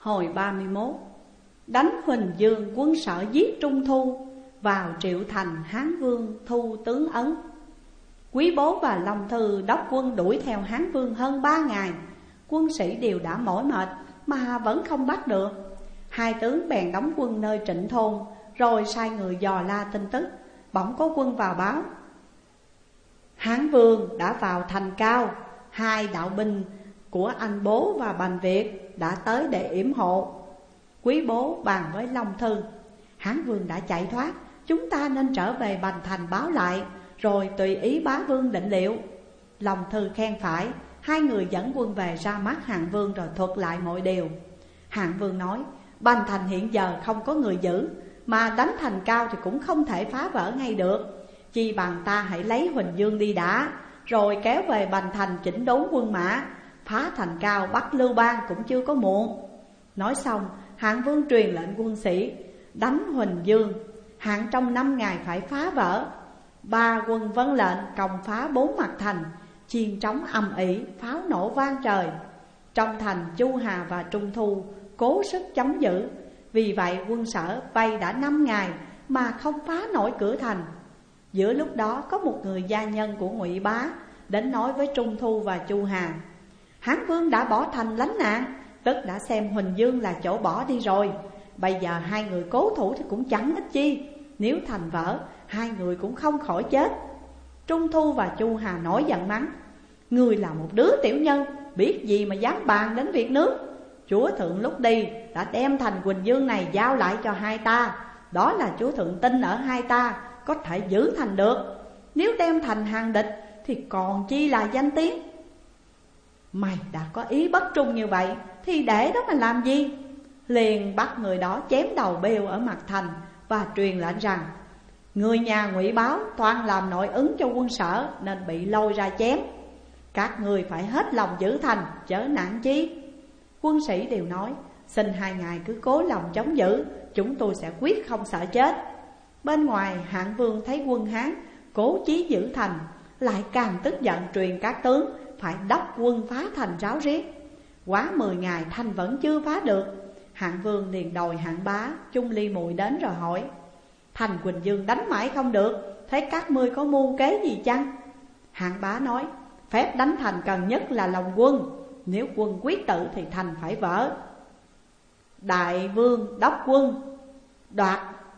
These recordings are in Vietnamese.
Hồi 31. Đánh Huỳnh Dương, quân Sở giết Trung Thu, vào Triệu Thành, Hán Vương thu tướng Ấn. Quý Bố và Long Thư đốc quân đuổi theo Hán Vương hơn 3 ngày. Quân sĩ đều đã mỏi mệt mà vẫn không bắt được. Hai tướng bèn đóng quân nơi Trịnh Thôn, rồi sai người dò la tin tức. Bỗng có quân vào báo Hán Vương đã vào thành Cao. Hai đạo binh của anh Bố và Bành Việt đã tới để yểm hộ. Quý Bố bàn với Long Thư: Hán Vương đã chạy thoát, chúng ta nên trở về Bành Thành báo lại, rồi tùy ý bá vương định liệu. Long Thư khen phải. Hai người dẫn quân về ra mắt Hạng Vương rồi thuật lại mọi điều. Hạng Vương nói: Bành Thành hiện giờ không có người giữ, mà đánh thành Cao thì cũng không thể phá vỡ ngay được. Chi bằng ta hãy lấy Huỳnh Dương đi đã, rồi kéo về Bành Thành chỉnh đốn quân mã, phá thành Cao bắt Lưu Bang cũng chưa có muộn. Nói xong, Hạng Vương truyền lệnh quân sĩ đánh Huỳnh Dương, hạn trong 5 ngày phải phá vỡ. 3 quân vâng lệnh công phá 4 mặt thành, chiên trống ầm ĩ, pháo nổ vang trời. Trong thành, Chu Hà và Trung Thu cố sức chống giữ. Vì vậy quân Sở vây đã 5 ngày mà không phá nổi cửa thành. Giữa lúc đó có một người gia nhân của Ngụy Bá đến nói với Trung Thu và Chu Hà: Hán Vương đã bỏ thành lánh nạn, tức đã xem Huỳnh Dương là chỗ bỏ đi rồi. Bây giờ hai người cố thủ thì cũng chẳng ích chi, nếu thành vỡ hai người cũng không khỏi chết. Trung Thu và Chu Hà nổi giận mắng: Người là một đứa tiểu nhân, biết gì mà dám bàn đến việc nước. Chúa thượng lúc đi đã đem thành Huỳnh Dương này giao lại cho hai ta. Đó là chúa thượng tin ở hai ta có thể giữ thành được. Nếu đem thành hàng địch thì còn chi là danh tiếng. Mày đã có ý bất trung như vậy thì để đó mà làm gì? Liền bắt người đó chém đầu bêu ở mặt thành và truyền lệnh rằng: Người nhà Ngụy Báo toan làm nội ứng cho quân Sở nên bị lôi ra chém. Các người phải hết lòng giữ thành, chớ nản chí. Quân sĩ đều nói: Xin hai ngài cứ cố lòng chống giữ, chúng tôi sẽ quyết không sợ chết. Bên ngoài, Hạng Vương thấy quân Hán cố chí giữ thành, lại càng tức giận truyền các tướng phải đốc quân phá thành ráo riết. Quá 10 ngày thành vẫn chưa phá được. Hạng Vương liền đòi Hạng Bá, Chung Ly Muội đến rồi hỏi: Thành Huỳnh Dương đánh mãi không được, thế các ngươi có mưu kế gì chăng? Hạng Bá nói: Phép đánh thành cần nhất là lòng quân, nếu quân quyết tự thì thành phải vỡ. Đại vương đốc quân đoạt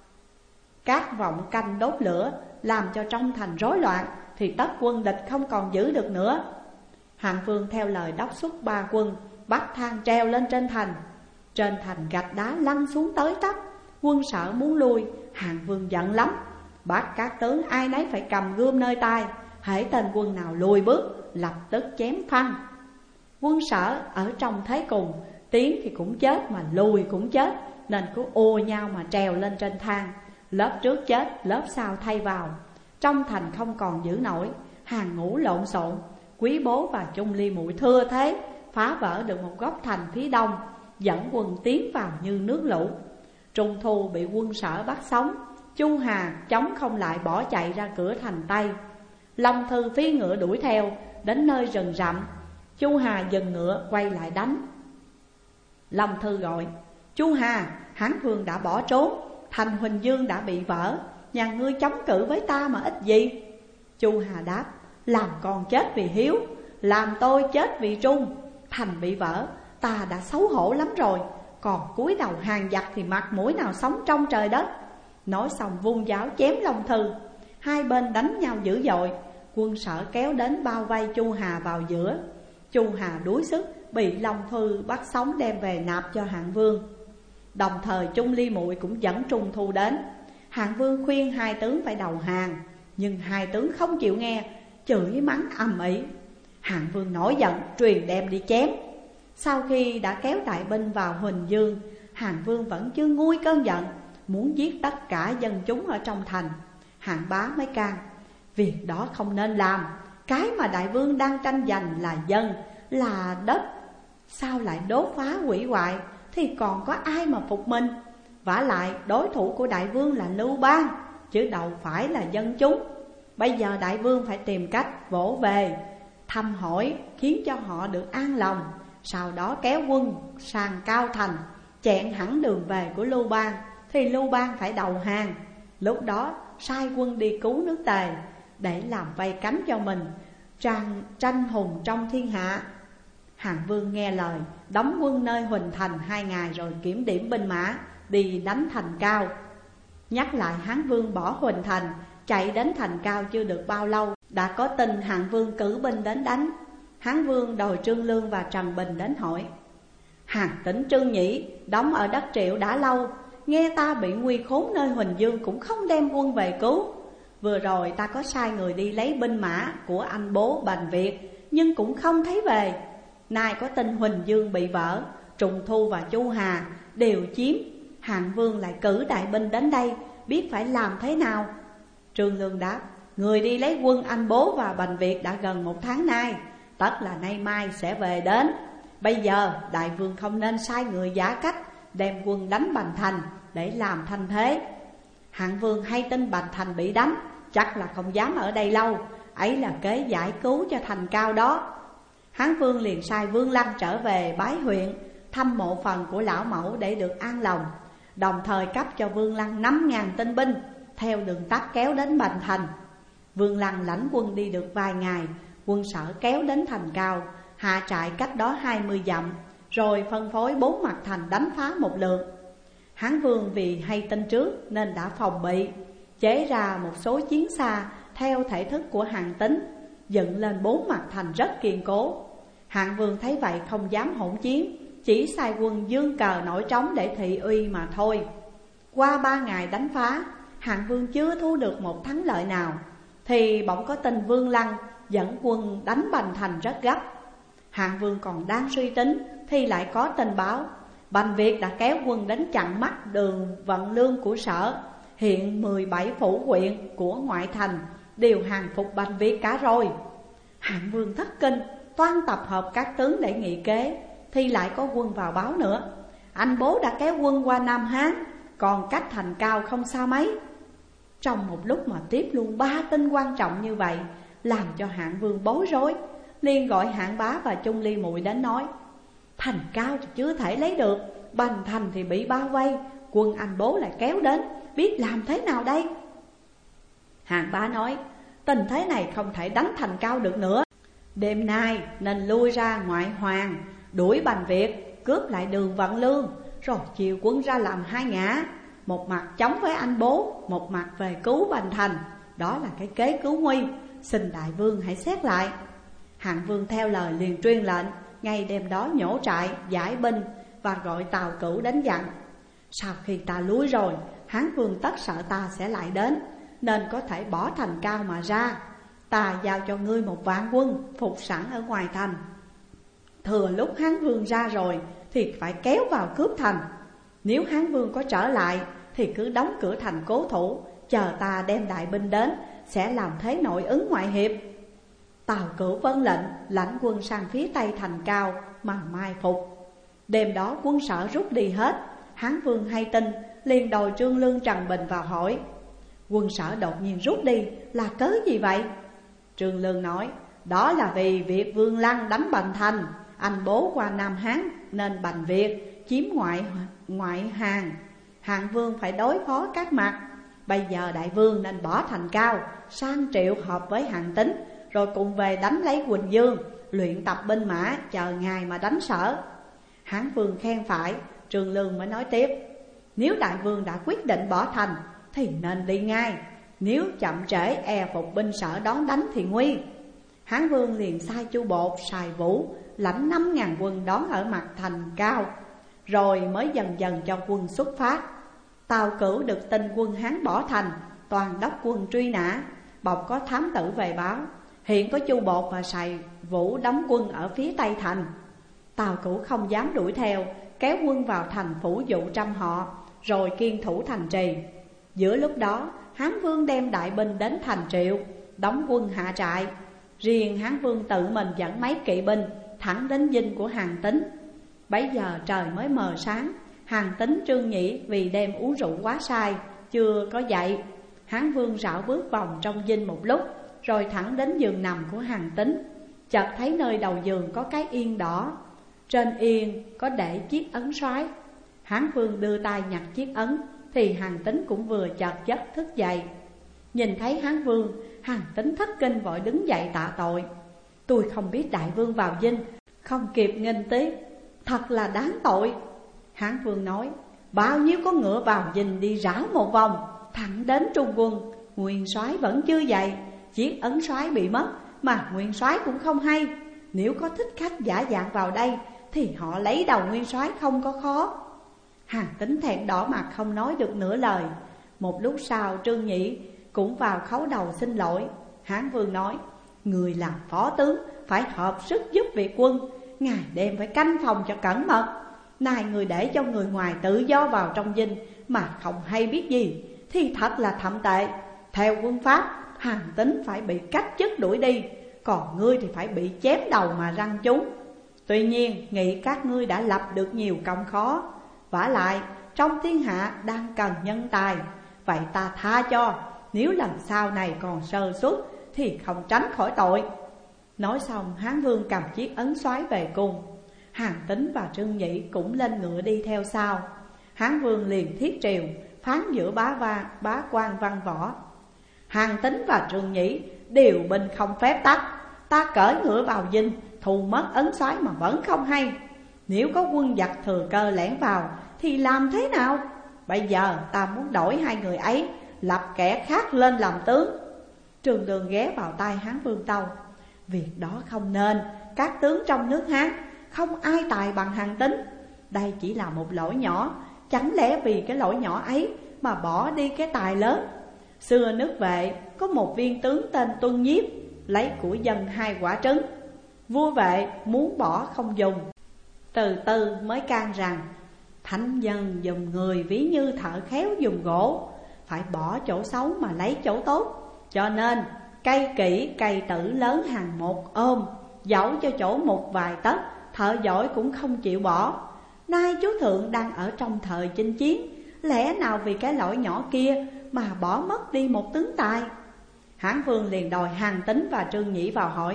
các vọng canh đốt lửa, làm cho trong thành rối loạn, thì tất quân địch không còn giữ được nữa. Hạng Vương theo lời đốc xuất 3 quân, bắt thang treo lên trên thành. Trên thành gạch đá lăn xuống tới tấp. Quân Sở muốn lui, Hạng Vương giận lắm, bắt các tướng ai nấy phải cầm gươm nơi tay. hễ tên quân nào lùi bước, lập tức chém phăng. Quân Sở ở trong thế cùng, tiến thì cũng chết mà lùi cũng chết, nên cứ ùa nhau mà trèo lên trên thang. Lớp trước chết, lớp sau thay vào. Trong thành không còn giữ nổi, hàng ngũ lộn xộn. Quý Bố và Chung Ly Muội thưa thế, phá vỡ được một góc thành phía đông, dẫn quân tiến vào như nước lũ. Trung Thu bị quân Sở bắt sống, Chu Hà chống không lại bỏ chạy ra cửa thành Tây. Long Thư phi ngựa đuổi theo, đến nơi rừng rậm. Chu Hà dừng ngựa quay lại đánh. Long Thư gọi: Chu Hà, Hán Vương đã bỏ trốn, thành Huỳnh Dương đã bị vỡ, nhà ngươi chống cự với ta mà ích gì? Chu Hà đáp: làm con chết vì hiếu, làm tôi chết vì trung. Thành bị vỡ, ta đã xấu hổ lắm rồi, còn cúi đầu hàng giặc thì mặt mũi nào sống trong trời đất. Nói xong vung giáo chém Long Thư. Hai bên đánh nhau dữ dội. Quân Sở kéo đến bao vây Chu Hà vào giữa. Chu Hà đuối sức, bị Long Thư bắt sống đem về nạp cho Hạng Vương. Đồng thời Chung Ly Muội cũng dẫn Trung Thu đến. Hạng Vương khuyên hai tướng phải đầu hàng, nhưng hai tướng không chịu nghe, chửi mắng ầm ĩ. Hạng Vương nổi giận, truyền đem đi chém. Sau khi đã kéo đại binh vào Huỳnh Dương, Hạng Vương vẫn chưa nguôi cơn giận, muốn giết tất cả dân chúng ở trong thành. Hạng Bá mới can: việc đó không nên làm. Cái mà đại vương đang tranh giành là dân, là đất, sao lại đốt phá hủy hoại, thì còn có ai mà phục mình. Vả lại đối thủ của đại vương là Lưu Bang, chứ đâu phải là dân chúng. Bây giờ đại vương phải tìm cách vỗ về, thăm hỏi, khiến cho họ được an lòng. sau đó kéo quân sang Cao Thành, chẹn hẳn đường về của Lưu Bang, thì Lưu Bang phải đầu hàng. Lúc đó sai quân đi cứu nước Tề, để làm vây cánh cho mình, tranh hùng trong thiên hạ. Hàn Vương nghe lời, đóng quân nơi Huỳnh Thành 2 ngày rồi kiểm điểm binh mã, đi đánh thành Cao. Nhắc lại Hán Vương bỏ Huỳnh Thành, chạy đến thành Cao chưa được bao lâu, đã có tin Hàn Vương cử binh đến đánh. Hán Vương đòi Trương Lương và Trần Bình đến hỏi: Hàn Tĩnh Trương Nhĩ đóng ở đất Triệu đã lâu, nghe ta bị nguy khốn nơi Huỳnh Dương cũng không đem quân về cứu. Vừa rồi ta có sai người đi lấy binh mã của anh bố Bành Việt, nhưng cũng không thấy về. Nay có tin Huỳnh Dương bị vỡ, Trùng Thu và Chu Hà đều chiếm, Hàn Vương lại cử đại binh đến đây, biết phải làm thế nào? Trương Lương đáp: Người đi lấy quân anh bố và Bành Việt đã gần 1 tháng nay, tất là nay mai sẽ về đến. Bây giờ đại vương không nên sai người giả cách đem quân đánh Bành Thành để làm thanh thế. Hạng Vương hay tin Bành Thành bị đánh, chắc là không dám ở đây lâu, ấy là kế giải cứu cho thành Cao đó. Hán Vương liền sai Vương Lăng trở về bái huyện, thăm mộ phần của lão mẫu để được an lòng, đồng thời cấp cho Vương Lăng 5.000 tinh binh, theo đường tắt kéo đến Bành Thành. Vương Lăng lãnh quân đi được vài ngày, quân Sở kéo đến thành Cao, hạ trại cách đó 20 dặm, rồi phân phối 4 mặt thành đánh phá một lượt. Hán Vương vì hay tin trước nên đã phòng bị, chế ra một số chiến xa theo thể thức của Hàn Tín, dựng lên 4 mặt thành rất kiên cố. Hạng Vương thấy vậy không dám hỗn chiến, chỉ sai quân dương cờ nổi trống để thị uy mà thôi. Qua 3 ngày đánh phá, Hạng Vương chưa thu được một thắng lợi nào, thì bỗng có tin Vương Lăng dẫn quân đánh Bành Thành rất gấp. Hạng Vương còn đang suy tính thì lại có tin báo Bành Việt đã kéo quân đến chặn mắt đường vận lương của Sở. Hiện 17 phủ huyện của ngoại thành đều hàng phục Bành Việt cả rồi. Hạng Vương thất kinh, toan tập hợp các tướng để nghị kế, thì lại có quân vào báo nữa: Anh bố đã kéo quân qua Nam Hán, còn cách thành Cao không xa mấy. Trong một lúc mà tiếp luôn 3 tin quan trọng như vậy, làm cho Hạng Vương bối rối, liền gọi Hạng Bá và Chung Ly Muội đến nói: Thành Cao thì chưa thể lấy được, Bành Thành thì bị bao vây, quân anh bố lại kéo đến, biết làm thế nào đây? Hạng Bá nói: Tình thế này không thể đánh thành Cao được nữa, đêm nay nên lui ra ngoại hoàng, đuổi Bành Việt, cướp lại đường vận lương, rồi chiều quân ra làm 2 ngã, một mặt chống với anh bố, một mặt về cứu Bành Thành. Đó là cái kế cứu nguy, xin đại vương hãy xét lại. Hạng Vương theo lời liền truyền lệnh, ngay đêm đó nhổ trại, giải binh và gọi Tào Cửu đến dặn: Sau khi ta lui rồi, Hán Vương tất sợ ta sẽ lại đến, nên có thể bỏ thành Cao mà ra. Ta giao cho ngươi 1 vạn quân phục sẵn ở ngoài thành. Thừa lúc Hán Vương ra rồi thì phải kéo vào cướp thành. Nếu Hán Vương có trở lại thì cứ đóng cửa thành cố thủ, chờ ta đem đại binh đến, sẽ làm thế nội ứng ngoại hiệp. Tào Cửu vâng lệnh, lãnh quân sang phía tây thành Cao mà mai phục. Đêm đó quân Sở rút đi hết. Hán Vương hay tin, liền đòi Trương Lương Trần Bình vào hỏi: Quân Sở đột nhiên rút đi là cớ gì vậy? Trương Lương nói: Đó là vì việc Vương Lăng đánh Bành Thành, anh bố qua Nam Hán, nên Bành Việt chiếm ngoại hàng. Hạng Vương phải đối phó các mặt. Bây giờ đại vương nên bỏ thành Cao, sang Triệu họp với Hàn Tín, rồi cùng về đánh lấy Huỳnh Dương, luyện tập binh mã, chờ ngày mà đánh Sở. Hán Vương khen phải. Trương Lương mới nói tiếp: Nếu đại vương đã quyết định bỏ thành thì nên đi ngay, nếu chậm trễ e phục binh Sở đón đánh thì nguy. Hán Vương liền sai Chu Bột, Sài Vũ lãnh 5.000 quân đón ở mặt thành Cao, rồi mới dần dần cho quân xuất phát. Tào Cửu được tin quân Hán bỏ thành, toàn đốc quân truy nã, bỗng có thám tử về báo: Hiện có Chu Bột và Sài Vũ đóng quân ở phía tây thành. Tào Cửu không dám đuổi theo, kéo quân vào thành phủ dụ trăm họ, rồi kiên thủ thành trì. Giữa lúc đó, Hán Vương đem đại binh đến thành Triệu, đóng quân hạ trại. Riêng Hán Vương tự mình dẫn mấy kỵ binh thẳng đến dinh của Hàn Tín. Bấy giờ trời mới mờ sáng, Hàn Tín Trương Nhĩ vì đêm uống rượu quá say, chưa có dậy. Hán Vương rảo bước vòng trong dinh một lúc, rồi thẳng đến giường nằm của Hàn Tín. Chợt thấy nơi đầu giường có cái yên đỏ, Trên yên có để chiếc ấn soái. Hán Vương đưa tay nhặt chiếc ấn thì Hàn Tín cũng vừa chợt giấc thức dậy. Nhìn thấy Hán Vương, Hàn Tín thất kinh vội đứng dậy tạ tội. Tôi không biết đại vương vào dinh, không kịp nghênh tiếp, thật là đáng tội. Hán Vương nói, bao nhiêu con ngựa vào dinh đi rảo một vòng thẳng đến trung quân, nguyên soái vẫn chưa dậy. Chiếc ấn soái bị mất mà nguyên soái cũng không hay. Nếu có thích khách giả dạng vào đây thì họ lấy đầu nguyên soái không có khó. Hàn Tín thẹn đỏ mặt không nói được nửa lời. Một lúc sau Trương Nhĩ cũng vào khấu đầu xin lỗi. Hán Vương nói, người làm phó tướng phải hợp sức giúp việc quân, ngày đêm phải canh phòng cho cẩn mật. Này người để cho người ngoài tự do vào trong dinh mà không hay biết gì thì thật là thậm tệ. Theo quân pháp, Hàn Tín phải bị cách chức đuổi đi, còn ngươi thì phải bị chém đầu mà răng chúng. Tuy nhiên nghĩ các ngươi đã lập được nhiều công khó, vả lại trong thiên hạ đang cần nhân tài, vậy ta tha cho. Nếu lần sau này còn sơ suất thì không tránh khỏi tội. Nói xong Hán Vương cầm chiếc ấn soái về cung. Hàn Tín và Trương Nhĩ cũng lên ngựa đi theo sau. Hán Vương liền thiết triều phán giữa bá quan văn võ. Hàn Tín và Trương Nhĩ điều binh không phép tắc, ta cởi ngựa vào dinh thu mất ấn soái mà vẫn không hay. Nếu có quân giặc thừa cơ lẻn vào thì làm thế nào? Bây giờ ta muốn đổi hai người ấy, lập kẻ khác lên làm tướng. Trương Lương ghé vào tai Hán Vương tâu, việc đó không nên. Các tướng trong nước Hán không ai tài bằng Hàn Tín. Đây chỉ là một lỗi nhỏ, chẳng lẽ vì cái lỗi nhỏ ấy mà bỏ đi cái tài lớn? Xưa nước Vệ có một viên tướng tên Tuân Nhiếp, lấy của dân 2 quả trứng. Vua Vệ muốn bỏ không dùng, từ từ mới can rằng thánh dân dùng người ví như thợ khéo dùng gỗ, phải bỏ chỗ xấu mà lấy chỗ tốt. Cho nên cây kỹ cây tử lớn hàng một ôm, dẫu cho chỗ một vài tấc, thợ giỏi cũng không chịu bỏ. Nay chúa thượng đang ở trong thời chinh chiến, lẽ nào vì cái lỗi nhỏ kia mà bỏ mất đi một tướng tài? Hán Vương liền đòi Hàn Tín và Trương Nhĩ vào hỏi.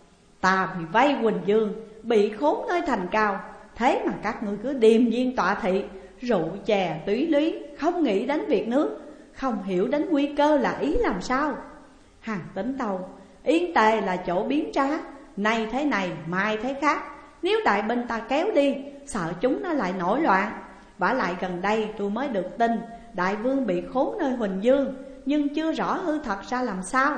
Ta bị vây Quỳnh Dương, bị khốn nơi thành cao, thế mà các ngươi cứ điềm nhiên tọa thị, rượu chè túy lý, không nghĩ đến việc nước, không hiểu đến nguy cơ là ý làm sao? Hàn Tín tâu, Yên Tề là chỗ biến trá, nay thế này mai thế khác. Nếu đại binh ta kéo đi, sợ chúng nó lại nổi loạn. Vả lại gần đây tôi mới được tin đại vương bị khốn nơi Huỳnh Dương, nhưng chưa rõ hư thật ra làm sao.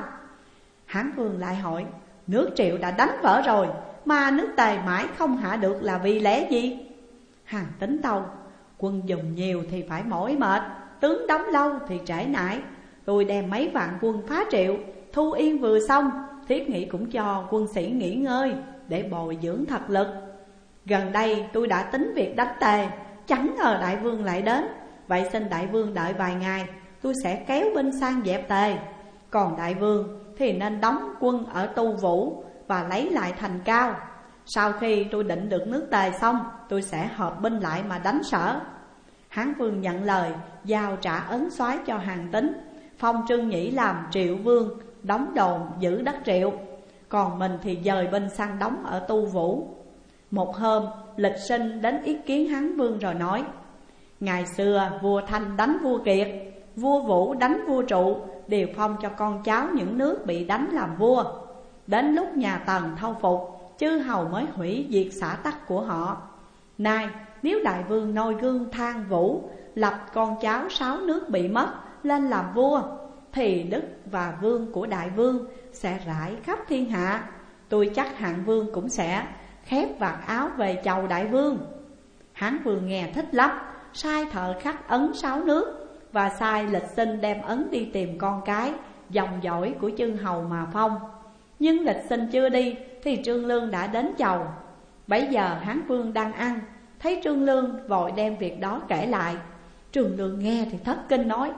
Hán Vương lại hỏi, nước Triệu đã đánh vỡ rồi, mà nước Tề mãi không hạ được là vì lẽ gì? Hàn Tín tâu, quân dùng nhiều thì phải mỏi mệt, tướng đóng lâu thì trễ nải. Tôi đem mấy vạn quân phá Triệu, Thu Yên vừa xong, thiết nghĩ cũng cho quân sĩ nghỉ ngơi để bồi dưỡng thật lực. Gần đây tôi đã tính việc đánh Tề, chẳng ngờ đại vương lại đến. Vậy xin đại vương đợi vài ngày, tôi sẽ kéo binh sang dẹp Tề. Còn đại vương thì nên đóng quân ở Tu Vũ và lấy lại thành Cao. Sau khi tôi định được nước Tề xong, tôi sẽ hợp binh lại mà đánh Sở. Hán Vương nhận lời, giao trả ấn soái cho Hàn Tín, phong Trương Nhĩ làm Triệu Vương, đóng đồn giữ đất Triệu. Còn mình thì dời binh sang đóng ở Tu Vũ. Một hôm, Lịch Sinh đến ý kiến Hán Vương rồi nói, ngày xưa vua Thanh đánh vua Kiệt, vua Vũ đánh vua Trụ, đều phong cho con cháu những nước bị đánh làm vua. Đến lúc nhà Tần thâu phục, chư hầu mới hủy diệt xã tắc của họ. Nay nếu đại vương noi gương Thang Vũ, lập con cháu 6 nước bị mất lên làm vua, thì đức và vương của đại vương sẽ rải khắp thiên hạ. Tôi chắc Hạng Vương cũng sẽ khép vạt áo về chầu đại vương. Hán Vương nghe thích lắm, sai thợ khắc ấn 6 nước và sai Lịch Sinh đem ấn đi tìm con cái dòng dõi của chư hầu mà phong. Nhưng Lịch Sinh chưa đi thì Trương Lương đã đến chầu. Bấy giờ Hán Vương đang ăn, thấy Trương Lương vội đem việc đó kể lại. Trương Lương nghe thì thất kinh nói,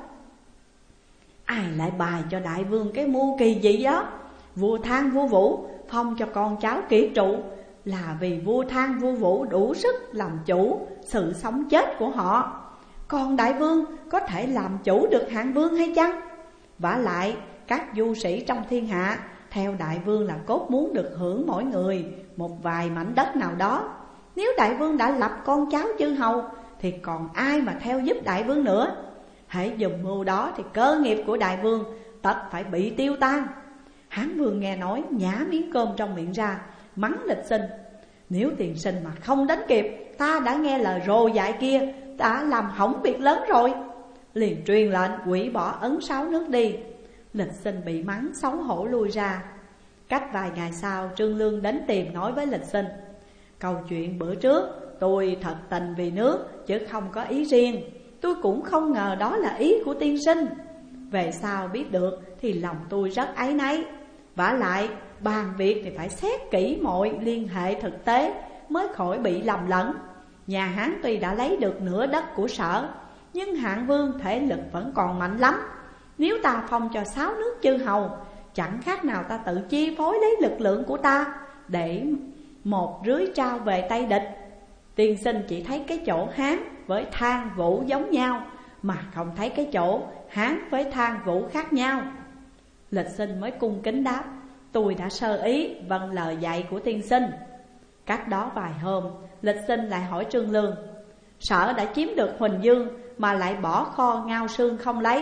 ai lại bài cho đại vương cái mưu kỳ dị đó? Vua Thang vua Vũ phong cho con cháu Kiệt Trụ là vì vua Thang vua Vũ đủ sức làm chủ sự sống chết của họ. Còn đại vương có thể làm chủ được Hạng Vương hay chăng? Vả lại các du sĩ trong thiên hạ theo đại vương là cốt muốn được hưởng mỗi người một vài mảnh đất nào đó. Nếu đại vương đã lập con cháu chư hầu thì còn ai mà theo giúp đại vương nữa. Hãy dùng mưu đó thì cơ nghiệp của đại vương tất phải bị tiêu tan. Hán vương nghe nói nhả miếng cơm trong miệng ra, mắng Lịch Sinh: Nếu tiền sinh mà không đến kịp, ta đã nghe lời rồ dại kia, đã làm hỏng việc lớn rồi. Liền truyền lệnh hủy bỏ ấn 6 nước đi. Lịch Sinh bị mắng xấu hổ lui ra. Cách vài ngày sau, Trương Lương đến tìm nói với Lịch Sinh: Câu chuyện bữa trước tôi thật tình vì nước chứ không có ý riêng. Tôi cũng không ngờ đó là ý của tiên sinh. Về sau biết được thì lòng tôi rất áy náy. Vả lại bàn việc thì phải xét kỹ mọi liên hệ thực tế mới khỏi bị lầm lẫn. Nhà Hán tuy đã lấy được nửa đất của Sở, nhưng Hạng Vương thể lực vẫn còn mạnh lắm. Nếu ta phong cho 6 nước chư hầu, chẳng khác nào ta tự chi phối lấy lực lượng của ta để một rưới trao về tay địch. Tiên sinh chỉ thấy cái chỗ Hán với Thang Vũ giống nhau, mà không thấy cái chỗ Hán với Thang Vũ khác nhau. Lịch Sinh mới cung kính đáp: Tôi đã sơ ý vâng lời dạy của tiên sinh. Cách đó vài hôm, Lịch Sinh lại hỏi Trương Lương: Sở đã chiếm được Huỳnh Dương mà lại bỏ kho Ngao Sương không lấy.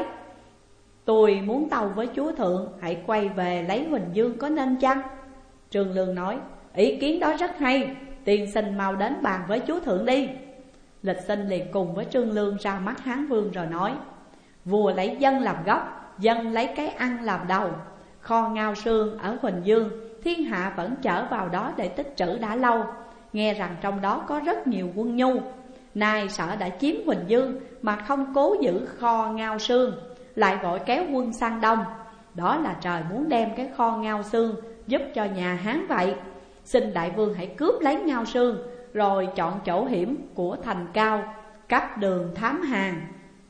Tôi muốn tâu với chúa thượng hãy quay về lấy Huỳnh Dương có nên chăng? Trương Lương nói: Ý kiến đó rất hay, tiên sinh mau đến bàn với chúa thượng đi. Lịch Sinh liền cùng với Trương Lương ra mắt Hán Vương rồi nói: Vua lấy dân làm gốc, dân lấy cái ăn làm đầu. Kho Ngao Sương ở Huỳnh Dương, thiên hạ vẫn chở vào đó để tích trữ đã lâu. Nghe rằng trong đó có rất nhiều quân nhu. Nay Sở đã chiếm Huỳnh Dương mà không cố giữ kho Ngao Sương, lại vội kéo quân sang đông. Đó là trời muốn đem cái kho Ngao Sương giúp cho nhà Hán vậy. Xin đại vương hãy cướp lấy Ngao Sương, rồi chọn chỗ hiểm của thành cao, cấp đường thám hàng,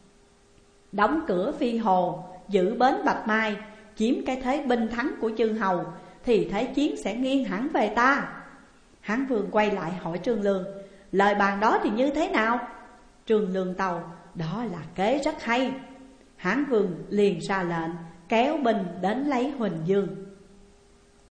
đóng cửa Phi Hồ, giữ bến Bạch Mai, chiếm cái thế binh thắng của chư hầu, thì thế chiến sẽ nghiêng hẳn về ta. Hán Vương quay lại hỏi Trương Lương: Lời bàn đó thì như thế nào? Trương Lương tâu: Đó là kế rất hay. Hán Vương liền ra lệnh kéo binh đến lấy Huỳnh Dương.